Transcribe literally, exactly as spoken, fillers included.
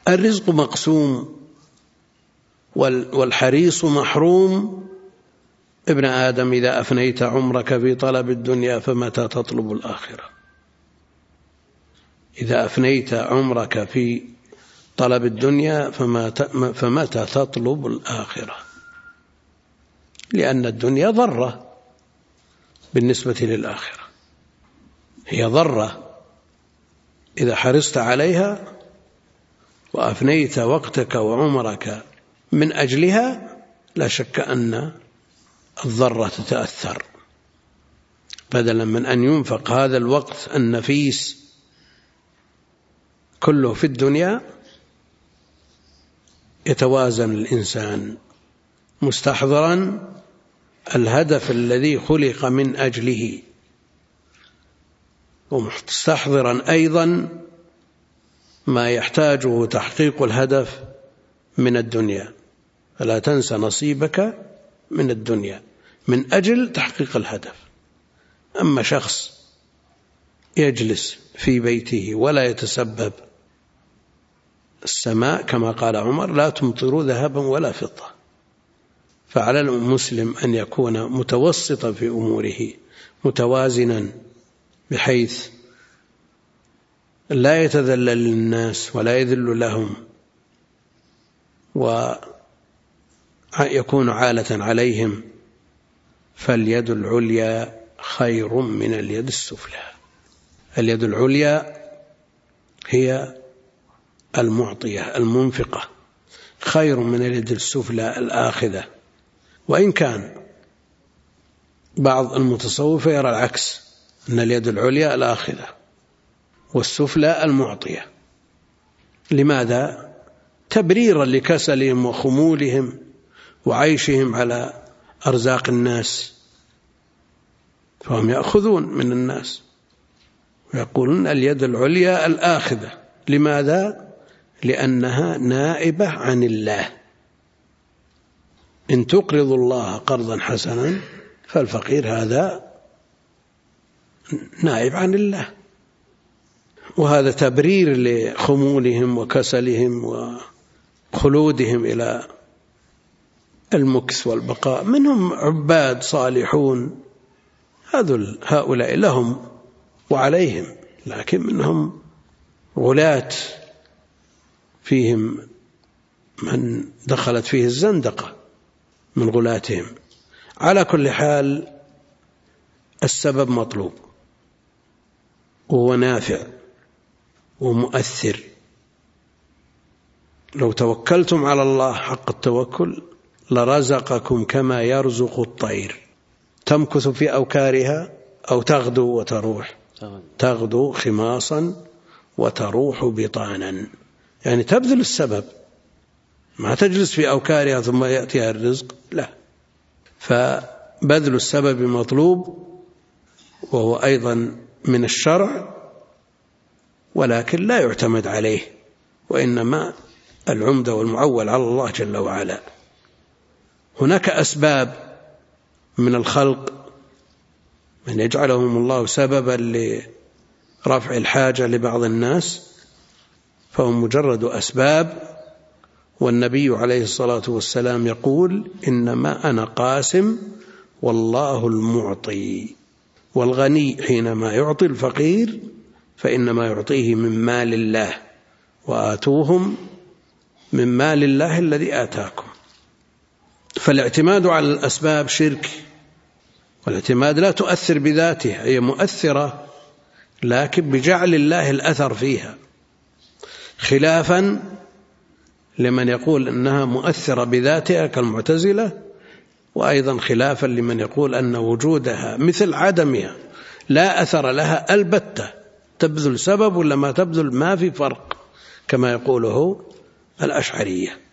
الرزق مقسوم والحريص محروم. ابن آدم إذا أفنيت عمرك في طلب الدنيا فمتى تطلب الآخرة؟ إذا أفنيت عمرك في طلب الدنيا فمتى تطلب الآخرة؟ لأن الدنيا ضرة بالنسبة للآخرة، هي ضرة. إذا حرصت عليها وأفنيت وقتك وعمرك من أجلها لا شك أن الضرة تتأثر. بدلا من أن ينفق هذا الوقت النفيس كله في الدنيا، يتوازن الإنسان مستحضرا الهدف الذي خلق من أجله، ومستحضرا أيضا ما يحتاجه تحقيق الهدف من الدنيا. فلا تنسى نصيبك من الدنيا من أجل تحقيق الهدف. أما شخص يجلس في بيته ولا يتسبب، السماء كما قال عمر لا تمطر ذهبا ولا فضة. فعلى المسلم أن يكون متوسطا في أموره، متوازنا، بحيث لا يتذلل للناس ولا يذل لهم ويكون عالة عليهم. فاليد العليا خير من اليد السفلى. اليد العليا هي المعطية المنفقة، خير من اليد السفلى الآخذة. وإن كان بعض المتصوفة يرى العكس، أن اليد العليا الآخذة والسفلى المعطية. لماذا؟ تبريرا لكسلهم وخمولهم وعيشهم على أرزاق الناس، فهم يأخذون من الناس ويقولون اليد العليا الآخذة. لماذا؟ لأنها نائبة عن الله. إن تقرض الله قرضا حسنا فالفقير هذا نائب عن الله، وهذا تبرير لخمولهم وكسلهم وخلودهم إلى المكس والبقاء. منهم عباد صالحون هؤلاء لهم وعليهم، لكن منهم غلاة فيهم من دخلت فيه الزندقة من غلاتهم. على كل حال السبب مطلوب وهو نافع ومؤثر. لو توكلتم على الله حق التوكل لرزقكم كما يرزق الطير، تمكث في أوكارها أو تغدو وتروح، تغدو خماصا وتروح بطانا. يعني تبذل السبب، ما تجلس في أوكارها ثم يأتيها الرزق، لا. فبذل السبب مطلوب، وهو أيضا من الشرع، ولكن لا يعتمد عليه، وإنما العمدة والمعول على الله جل وعلا. هناك أسباب من الخلق من يجعلهم الله سببا لرفع الحاجة لبعض الناس، فهم مجرد أسباب. والنبي عليه الصلاة والسلام يقول إنما أنا قاسم والله المعطي. والغني حينما يعطي الفقير فإنما يعطيه من مال الله، وآتوهم من مال الله الذي آتاكم. فالاعتماد على الأسباب شرك، والاعتماد لا تؤثر بذاتها، هي مؤثرة لكن بجعل الله الأثر فيها، خلافا لمن يقول أنها مؤثرة بذاتها كالمعتزلة، وأيضا خلافا لمن يقول أن وجودها مثل عدمها لا أثر لها البتة، تبذل سبب ولا ما تبذل ما في فرق، كما يقوله الأشعرية.